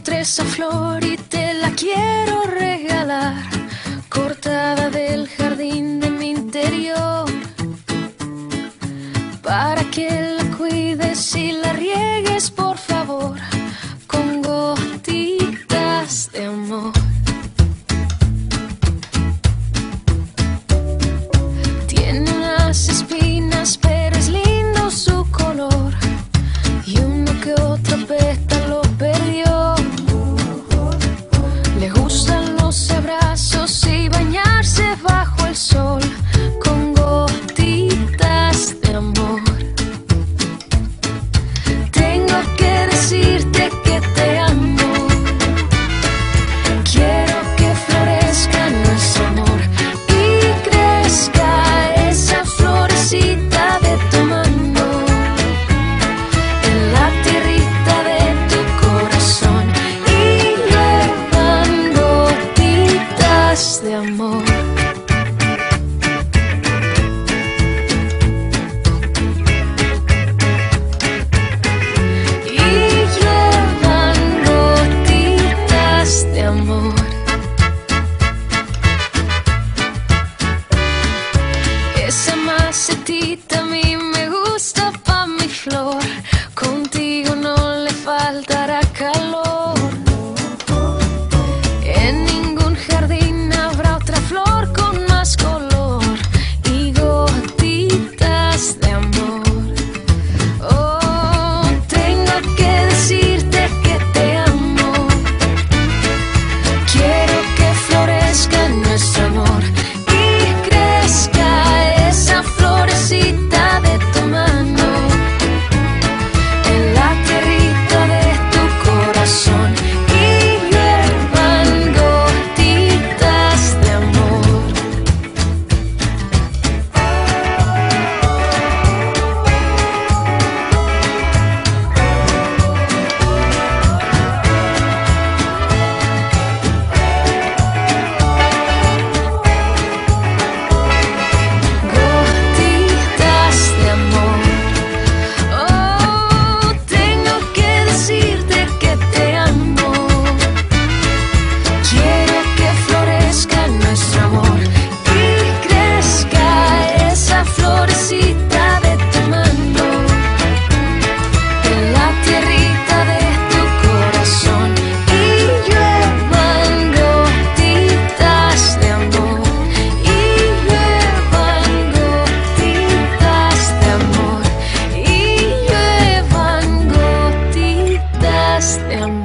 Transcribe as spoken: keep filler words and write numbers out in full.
encontré esa flor y te la quiero regalar, cortada del jardín de mi interior, para que la cuides y la riegues, por favor, con gotitas de amor. Tiene unas espinas, pero es lindo su color, y uno que otro pétalo perdió. Le gustan los abrazos y bañarse bajo el sol, con gotitas de amor. Tengo que decirte que te amo. Quiero que florezca nuestro amor y crezca esa florecita de tu mano en la tierrita de tu corazón, y lluevan gotitas de amor. Esa macetita a mí me gusta pa' mi flor, contigo no le faltará calor. En ningún jardín habrá otra flor con más color y gotitas de amor. Oh, tengo que decirte que te amo. Quiero que florezca nuestro amor y crezca esa florecita de tu mano en la tierrita de tu corazón, y lluevan gotitas de amor. Gotitas de amor. Oh, tengo que decirte que te amo. Quiero que florezca nuestro amor y crezca esa florecita de tu mano en la tierrita de tu corazón, y lluevan gotitas de amor, y lluevan gotitas de amor, y lluevan gotitas de amor.